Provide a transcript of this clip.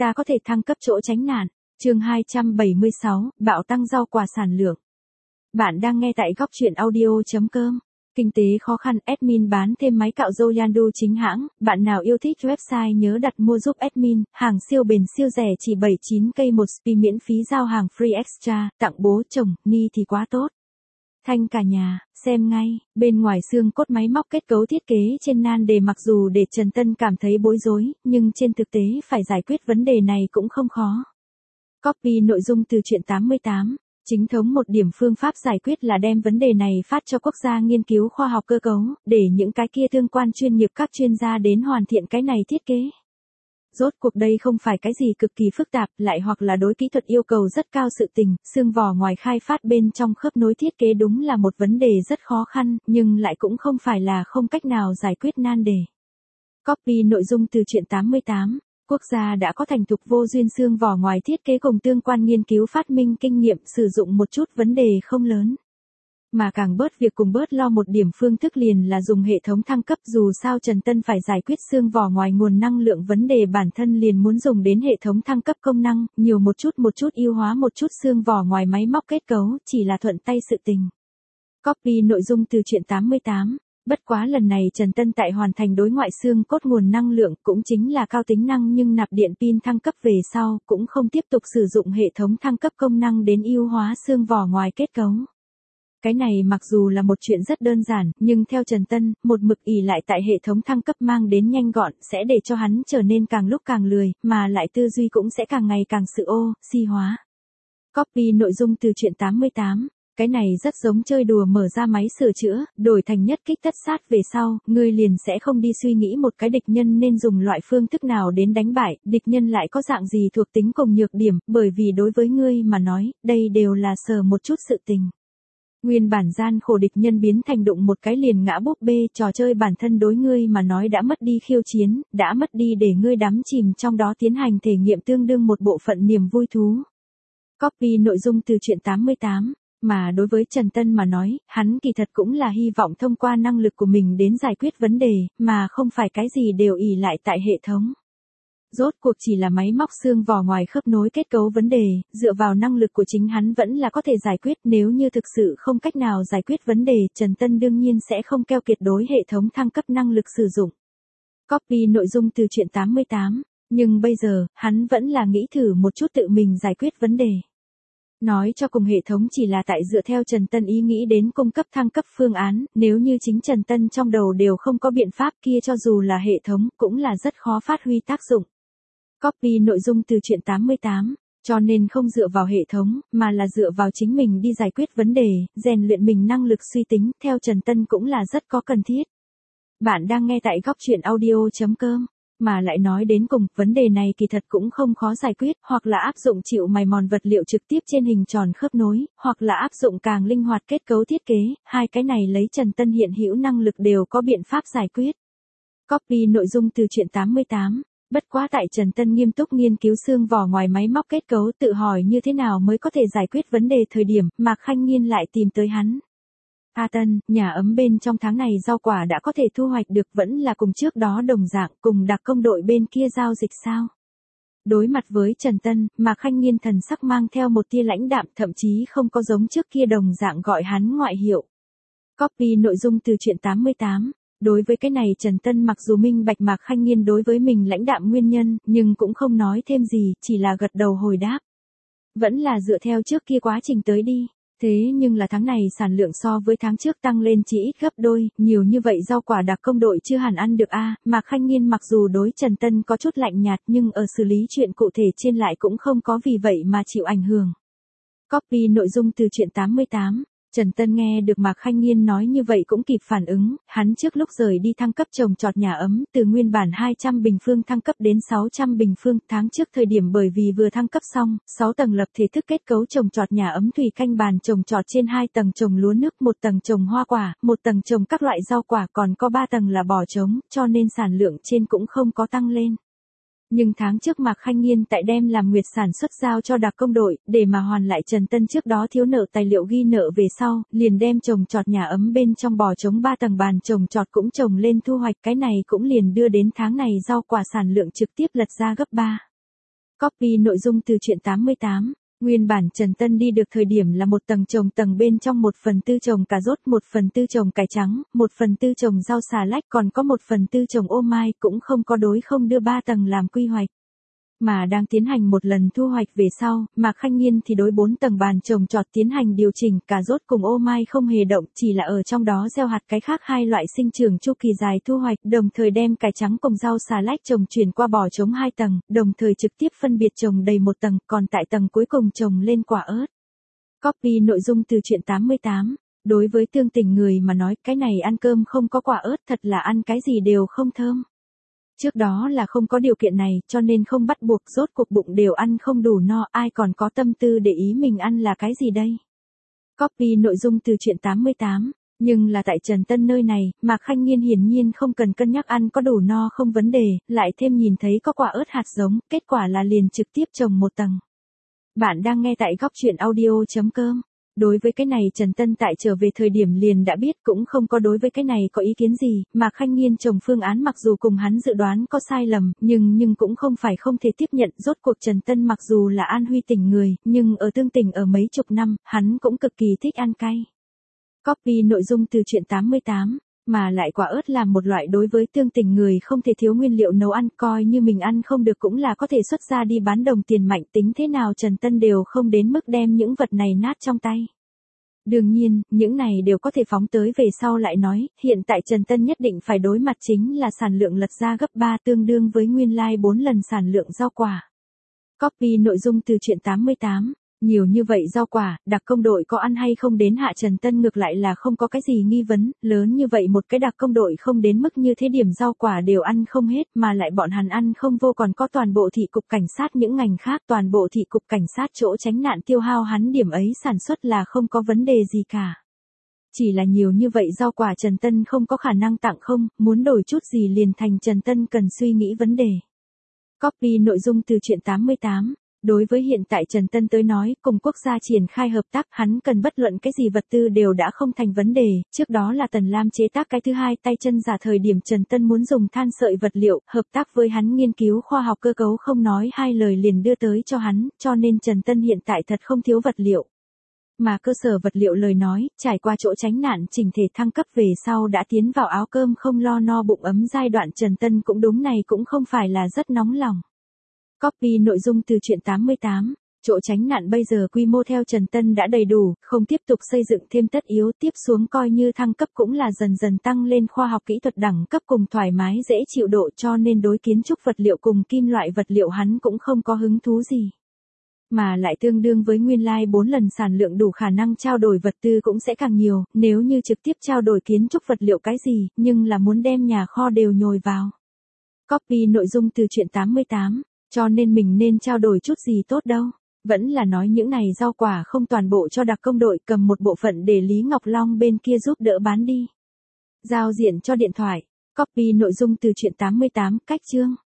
ta có thể thăng cấp chỗ tránh nạn. Chương 276, bạo tăng rau quả sản lượng. Bạn đang nghe tại góc truyện audio.com. Kinh tế khó khăn, admin bán thêm máy cạo râu Yandu chính hãng, bạn nào yêu thích website nhớ đặt mua giúp admin, hàng siêu bền siêu rẻ chỉ 79k một spi miễn phí giao hàng free extra, tặng bố chồng, ni thì quá tốt. Thanh cả nhà, xem ngay, bên ngoài xương cốt máy móc kết cấu thiết kế trên nan đề mặc dù để Trần Tân cảm thấy bối rối, nhưng trên thực tế phải giải quyết vấn đề này cũng không khó. Copy nội dung từ truyện 88. Chính thống một điểm phương pháp giải quyết là đem vấn đề này phát cho quốc gia nghiên cứu khoa học cơ cấu, để những cái kia tương quan chuyên nghiệp các chuyên gia đến hoàn thiện cái này thiết kế. Rốt cuộc đây không phải cái gì cực kỳ phức tạp, lại hoặc là đối kỹ thuật yêu cầu rất cao sự tình, xương vỏ ngoài khai phát bên trong khớp nối thiết kế đúng là một vấn đề rất khó khăn, nhưng lại cũng không phải là không cách nào giải quyết nan đề. Copy nội dung từ truyện 88. Quốc gia đã có thành thục vô duyên xương vỏ ngoài thiết kế cùng tương quan nghiên cứu phát minh kinh nghiệm sử dụng một chút vấn đề không lớn. Mà càng bớt việc cùng bớt lo một điểm phương thức liền là dùng hệ thống thăng cấp, dù sao Trần Tân phải giải quyết xương vỏ ngoài nguồn năng lượng vấn đề bản thân liền muốn dùng đến hệ thống thăng cấp công năng, nhiều một chút ưu hóa một chút xương vỏ ngoài máy móc kết cấu, chỉ là thuận tay sự tình. Copy nội dung từ truyện 88. Bất quá lần này Trần Tân tại hoàn thành đối ngoại xương cốt nguồn năng lượng cũng chính là cao tính năng nhưng nạp điện pin thăng cấp về sau, cũng không tiếp tục sử dụng hệ thống thăng cấp công năng đến ưu hóa xương vỏ ngoài kết cấu. Cái này mặc dù là một chuyện rất đơn giản, nhưng theo Trần Tân, một mực ỷ lại tại hệ thống thăng cấp mang đến nhanh gọn sẽ để cho hắn trở nên càng lúc càng lười, mà lại tư duy cũng sẽ càng ngày càng sự si hóa. Copy nội dung từ truyện 88. Cái này rất giống chơi đùa mở ra máy sửa chữa, đổi thành nhất kích tất sát về sau, ngươi liền sẽ không đi suy nghĩ một cái địch nhân nên dùng loại phương thức nào đến đánh bại, địch nhân lại có dạng gì thuộc tính cùng nhược điểm, bởi vì đối với ngươi mà nói, đây đều là sờ một chút sự tình. Nguyên bản gian khổ địch nhân biến thành đụng một cái liền ngã búp bê, trò chơi bản thân đối ngươi mà nói đã mất đi khiêu chiến, đã mất đi để ngươi đắm chìm trong đó tiến hành thể nghiệm tương đương một bộ phận niềm vui thú. Copy nội dung từ truyện 88. Mà đối với Trần Tân mà nói, hắn kỳ thật cũng là hy vọng thông qua năng lực của mình đến giải quyết vấn đề, mà không phải cái gì đều ỷ lại tại hệ thống. Rốt cuộc chỉ là máy móc xương vỏ ngoài khớp nối kết cấu vấn đề, dựa vào năng lực của chính hắn vẫn là có thể giải quyết, nếu như thực sự không cách nào giải quyết vấn đề, Trần Tân đương nhiên sẽ không keo kiệt đối hệ thống thăng cấp năng lực sử dụng. Copy nội dung từ truyện 88. Nhưng bây giờ, hắn vẫn là nghĩ thử một chút tự mình giải quyết vấn đề. Nói cho cùng hệ thống chỉ là tại dựa theo Trần Tân ý nghĩ đến cung cấp thăng cấp phương án, nếu như chính Trần Tân trong đầu đều không có biện pháp kia cho dù là hệ thống cũng là rất khó phát huy tác dụng. Copy nội dung từ truyện 88. Cho nên không dựa vào hệ thống, mà là dựa vào chính mình đi giải quyết vấn đề, rèn luyện mình năng lực suy tính, theo Trần Tân cũng là rất có cần thiết. Bạn đang nghe tại góc truyện audio.com. Mà lại nói đến cùng, vấn đề này kỳ thật cũng không khó giải quyết, hoặc là áp dụng chịu mài mòn vật liệu trực tiếp trên hình tròn khớp nối, hoặc là áp dụng càng linh hoạt kết cấu thiết kế, hai cái này lấy Trần Tân hiện hữu năng lực đều có biện pháp giải quyết. Copy nội dung từ truyện 88. Bất quá tại Trần Tân nghiêm túc nghiên cứu xương vỏ ngoài máy móc kết cấu tự hỏi như thế nào mới có thể giải quyết vấn đề thời điểm, Mạc Khanh Nghiên lại tìm tới hắn. A Tân, nhà ấm bên trong tháng này rau quả đã có thể thu hoạch được vẫn là cùng trước đó đồng dạng, cùng đặc công đội bên kia giao dịch sao? Đối mặt với Trần Tân, Mạc Khanh Nghiên thần sắc mang theo một tia lãnh đạm, thậm chí không có giống trước kia đồng dạng gọi hắn ngoại hiệu. Copy nội dung từ truyện 88. Đối với cái này Trần Tân mặc dù minh bạch Mạc Khanh Nghiên đối với mình lãnh đạm nguyên nhân, nhưng cũng không nói thêm gì, chỉ là gật đầu hồi đáp. Vẫn là dựa theo trước kia quá trình tới đi. Thế nhưng là tháng này sản lượng so với tháng trước tăng lên chỉ ít gấp đôi, nhiều như vậy rau quả đặc công đội chưa hẳn ăn được Mạc Khanh Nghiên mặc dù đối Trần Tân có chút lạnh nhạt nhưng ở xử lý chuyện cụ thể trên lại cũng không có vì vậy mà chịu ảnh hưởng. Copy nội dung từ truyện 88. Trần Tân nghe được Mạc Khanh Nghiên nói như vậy cũng kịp phản ứng, hắn trước lúc rời đi thăng cấp trồng trọt nhà ấm, từ nguyên bản 200 bình phương thăng cấp đến 600 bình phương, tháng trước thời điểm bởi vì vừa thăng cấp xong, 6 tầng lập thể thức kết cấu trồng trọt nhà ấm thủy canh bàn trồng trọt trên 2 tầng trồng lúa nước, 1 tầng trồng hoa quả, 1 tầng trồng các loại rau quả, còn có 3 tầng là bò trống, cho nên sản lượng trên cũng không có tăng lên. Nhưng tháng trước Mạc Khanh Nghiên tại đem làm nguyệt sản xuất giao cho đặc công đội, để mà hoàn lại Trần Tân trước đó thiếu nợ tài liệu ghi nợ về sau, liền đem trồng trọt nhà ấm bên trong bò trống 3 tầng bàn trồng trọt cũng trồng lên thu hoạch, cái này cũng liền đưa đến tháng này rau quả sản lượng trực tiếp lật ra gấp 3. Copy nội dung từ truyện 88. Nguyên bản Trần Tân đi được thời điểm là một tầng trồng tầng bên trong 1/4 trồng cà rốt, 1/4 trồng cải trắng, 1/4 trồng rau xà lách, còn có 1/4 trồng ô mai, cũng không có đối không đưa 3 tầng làm quy hoạch. Mà đang tiến hành một lần thu hoạch về sau, Mạc Khanh Nghiên thì đối 4 tầng bàn trồng trọt tiến hành điều chỉnh, cà rốt cùng ô mai không hề động, chỉ là ở trong đó gieo hạt cái khác hai loại sinh trưởng chu kỳ dài thu hoạch, đồng thời đem cải trắng cùng rau xà lách trồng chuyển qua bò trống 2 tầng, đồng thời trực tiếp phân biệt trồng đầy 1 tầng, còn tại tầng cuối cùng trồng lên quả ớt. Copy nội dung từ truyện 88. Đối với Tương Tình người mà nói, cái này ăn cơm không có quả ớt thật là ăn cái gì đều không thơm. Trước đó là không có điều kiện này, cho nên không bắt buộc, rốt cuộc bụng đều ăn không đủ no, ai còn có tâm tư để ý mình ăn là cái gì đây. Copy nội dung từ truyện 88. Nhưng là tại Trần Tân nơi này, Mạc Khanh Nghiên hiển nhiên không cần cân nhắc ăn có đủ no không vấn đề, lại thêm nhìn thấy có quả ớt hạt giống, kết quả là liền trực tiếp trồng 1 tầng. Bạn đang nghe tại góc truyện audio.com. Đối với cái này Trần Tân tại trở về thời điểm liền đã biết, cũng không có đối với cái này có ý kiến gì, mà Khanh Nghiên trồng phương án mặc dù cùng hắn dự đoán có sai lầm, nhưng cũng không phải không thể tiếp nhận, rốt cuộc Trần Tân mặc dù là An Huy tỉnh người, nhưng ở Tương Tỉnh ở mấy chục năm, hắn cũng cực kỳ thích ăn cay. Copy nội dung từ truyện 88. Mà lại quả ớt là một loại đối với Tương Tình người không thể thiếu nguyên liệu nấu ăn, coi như mình ăn không được cũng là có thể xuất ra đi bán đồng tiền mạnh, tính thế nào Trần Tân đều không đến mức đem những vật này nát trong tay. Đương nhiên, những này đều có thể phóng tới về sau lại nói, hiện tại Trần Tân nhất định phải đối mặt chính là sản lượng lật ra gấp 3 tương đương với nguyên lai 4 lần sản lượng rau quả. Copy nội dung từ truyện 88. Nhiều như vậy rau quả, đặc công đội có ăn hay không đến hạ Trần Tân ngược lại là không có cái gì nghi vấn, lớn như vậy một cái đặc công đội không đến mức như thế điểm rau quả đều ăn không hết, mà lại bọn hắn ăn không vô, còn có toàn bộ thị cục cảnh sát những ngành khác, toàn bộ thị cục cảnh sát chỗ tránh nạn tiêu hao hắn điểm ấy sản xuất là không có vấn đề gì cả. Chỉ là nhiều như vậy rau quả Trần Tân không có khả năng tặng không, muốn đổi chút gì liền thành Trần Tân cần suy nghĩ vấn đề. Copy nội dung từ truyện 88. Đối với hiện tại Trần Tân tới nói, cùng quốc gia triển khai hợp tác, hắn cần bất luận cái gì vật tư đều đã không thành vấn đề, trước đó là Tần Lam chế tác cái thứ hai tay chân giả thời điểm Trần Tân muốn dùng than sợi vật liệu, hợp tác với hắn nghiên cứu khoa học cơ cấu không nói hai lời liền đưa tới cho hắn, cho nên Trần Tân hiện tại thật không thiếu vật liệu. Mà cơ sở vật liệu lời nói, trải qua chỗ tránh nạn chỉnh thể thăng cấp về sau đã tiến vào áo cơm không lo no bụng ấm giai đoạn, Trần Tân cũng đúng này cũng không phải là rất nóng lòng. Copy nội dung từ truyện 88. Chỗ tránh nạn bây giờ quy mô theo Trần Tân đã đầy đủ, không tiếp tục xây dựng thêm tất yếu, tiếp xuống coi như thăng cấp cũng là dần dần tăng lên khoa học kỹ thuật đẳng cấp cùng thoải mái dễ chịu độ, cho nên đối kiến trúc vật liệu cùng kim loại vật liệu hắn cũng không có hứng thú gì. Mà lại tương đương với nguyên lai 4 lần sản lượng, đủ khả năng trao đổi vật tư cũng sẽ càng nhiều, nếu như trực tiếp trao đổi kiến trúc vật liệu cái gì, nhưng là muốn đem nhà kho đều nhồi vào. Copy nội dung từ truyện 88. Cho nên mình nên trao đổi chút gì tốt đâu. Vẫn là nói những này rau quả không toàn bộ cho đặc công đội, cầm một bộ phận để Lý Ngọc Long bên kia giúp đỡ bán đi. Giao diện cho điện thoại. Copy nội dung từ truyện 88, cách chương.